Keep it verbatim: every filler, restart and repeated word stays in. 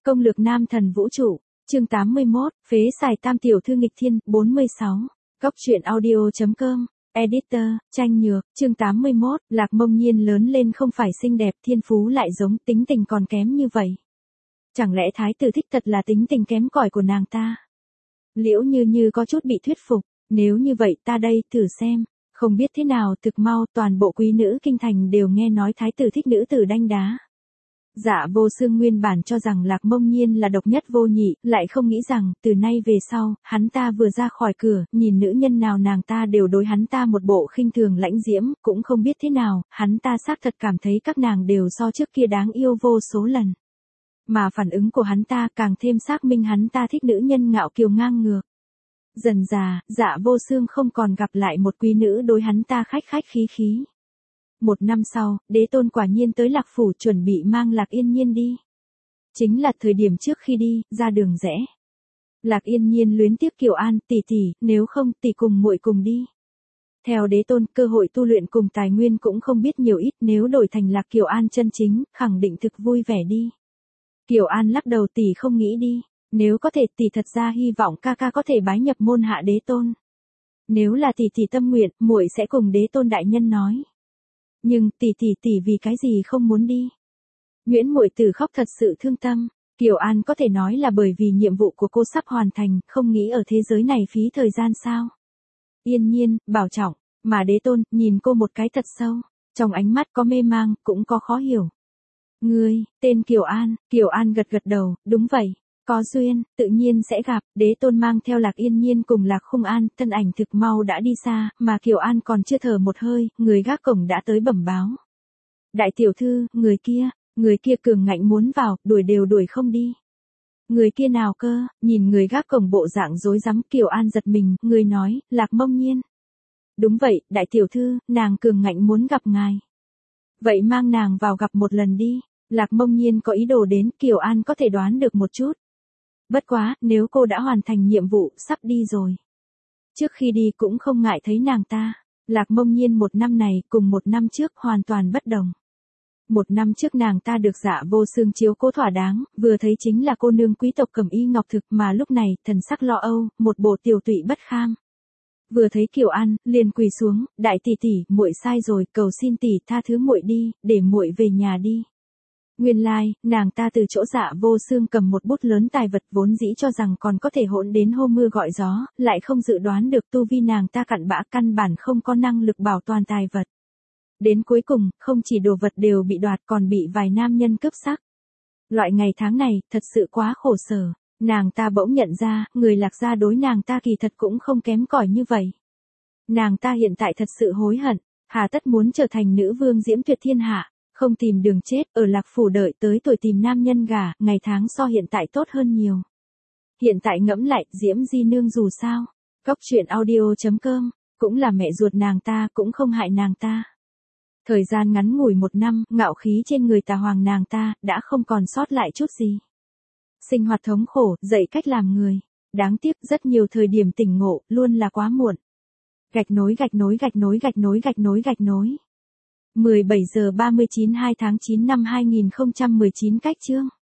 Công lược nam thần vũ trụ, chương tám mươi mốt, phế xài tam tiểu thư nghịch thiên, bốn mươi sáu. Góc truyện audio.com, editor, Tranh Nhược, chương tám mươi mốt, Lạc Mông Nhiên lớn lên không phải xinh đẹp, thiên phú lại giống, tính tình còn kém như vậy. Chẳng lẽ thái tử thích thật là tính tình kém cỏi của nàng ta? Liễu Như Như có chút bị thuyết phục, nếu như vậy ta đây, thử xem. Không biết thế nào, thực mau toàn bộ quý nữ kinh thành đều nghe nói thái tử thích nữ tử đanh đá. Dạ Vô Xương nguyên bản cho rằng Lạc Mông Nhiên là độc nhất vô nhị, lại không nghĩ rằng, từ nay về sau, hắn ta vừa ra khỏi cửa, nhìn nữ nhân nào nàng ta đều đối hắn ta một bộ khinh thường lãnh diễm, cũng không biết thế nào, hắn ta xác thật cảm thấy các nàng đều so trước kia đáng yêu vô số lần. Mà phản ứng của hắn ta càng thêm xác minh hắn ta thích nữ nhân ngạo kiều ngang ngược. Dần dà, Dạ Vô Xương không còn gặp lại một quý nữ đối hắn ta khách khách khí khí. Một năm sau, đế tôn quả nhiên tới Lạc Phủ chuẩn bị mang Lạc Yên Nhiên đi. Chính là thời điểm trước khi đi, ra đường rẽ. Lạc Yên Nhiên luyến tiếc Kiều An, tỷ tỷ, nếu không tỷ cùng muội cùng đi. Theo đế tôn, cơ hội tu luyện cùng tài nguyên cũng không biết nhiều ít, nếu đổi thành Lạc Kiều An chân chính, khẳng định thực vui vẻ đi. Kiều An lắc đầu, tỷ không nghĩ đi. Nếu có thể tỷ thật ra hy vọng ca ca có thể bái nhập môn hạ đế tôn. Nếu là tỷ tỷ tâm nguyện, muội sẽ cùng đế tôn đại nhân nói. Nhưng tỷ tỷ tỷ vì cái gì không muốn đi? Nguyễn muội tử khóc thật sự thương tâm. Kiều An có thể nói là bởi vì nhiệm vụ của cô sắp hoàn thành, không nghĩ ở thế giới này phí thời gian sao? Yên Nhiên, bảo trọng, mà đế tôn nhìn cô một cái thật sâu, trong ánh mắt có mê mang, cũng có khó hiểu. Ngươi, tên Kiều An, Kiều An gật gật đầu, đúng vậy. Có duyên, tự nhiên sẽ gặp, đế tôn mang theo Lạc Yên Nhiên cùng Lạc Khung An, thân ảnh thực mau đã đi xa, mà Kiều An còn chưa thở một hơi, người gác cổng đã tới bẩm báo. Đại tiểu thư, người kia, người kia cường ngạnh muốn vào, đuổi đều đuổi không đi. Người kia nào cơ, nhìn người gác cổng bộ dạng rối rắm, Kiều An giật mình, người nói, Lạc Mông Nhiên. Đúng vậy, đại tiểu thư, nàng cường ngạnh muốn gặp ngài. Vậy mang nàng vào gặp một lần đi, Lạc Mông Nhiên có ý đồ đến, Kiều An có thể đoán được một chút. Bất quá, nếu cô đã hoàn thành nhiệm vụ, sắp đi rồi. Trước khi đi cũng không ngại thấy nàng ta. Lạc Mông Nhiên một năm này cùng một năm trước hoàn toàn bất đồng. Một năm trước nàng ta được Dạ Vô Xương chiếu cố thỏa đáng, vừa thấy chính là cô nương quý tộc cẩm y ngọc thực, mà lúc này, thần sắc lo âu, một bộ tiều tụy bất kham. Vừa thấy Kiều An, liền quỳ xuống, đại tỷ tỷ, muội sai rồi, cầu xin tỷ tha thứ muội đi, để muội về nhà đi. Nguyên lai, like, nàng ta từ chỗ Dạ Vô Xương cầm một bút lớn tài vật vốn dĩ cho rằng còn có thể hỗn đến hô mưa gọi gió, lại không dự đoán được tu vi nàng ta cặn bã căn bản không có năng lực bảo toàn tài vật. Đến cuối cùng, không chỉ đồ vật đều bị đoạt còn bị vài nam nhân cướp sắc. Loại ngày tháng này, thật sự quá khổ sở, nàng ta bỗng nhận ra, người Lạc gia đối nàng ta kỳ thật cũng không kém cỏi như vậy. Nàng ta hiện tại thật sự hối hận, hà tất muốn trở thành nữ vương diễm tuyệt thiên hạ. Không tìm đường chết, ở Lạc Phủ đợi tới tuổi tìm nam nhân gả, ngày tháng so hiện tại tốt hơn nhiều. Hiện tại ngẫm lại, Diễm Di Nương dù sao, góc truyện audio.com, cũng là mẹ ruột nàng ta, cũng không hại nàng ta. Thời gian ngắn ngủi một năm, ngạo khí trên người tà hoàng nàng ta, đã không còn sót lại chút gì. Sinh hoạt thống khổ, dạy cách làm người. Đáng tiếc, rất nhiều thời điểm tỉnh ngộ, luôn là quá muộn. Gạch nối gạch nối gạch nối gạch nối gạch nối gạch nối. mười bảy giờ ba mươi chín hai tháng chín năm hai nghìn không trăm mười chín cách chương.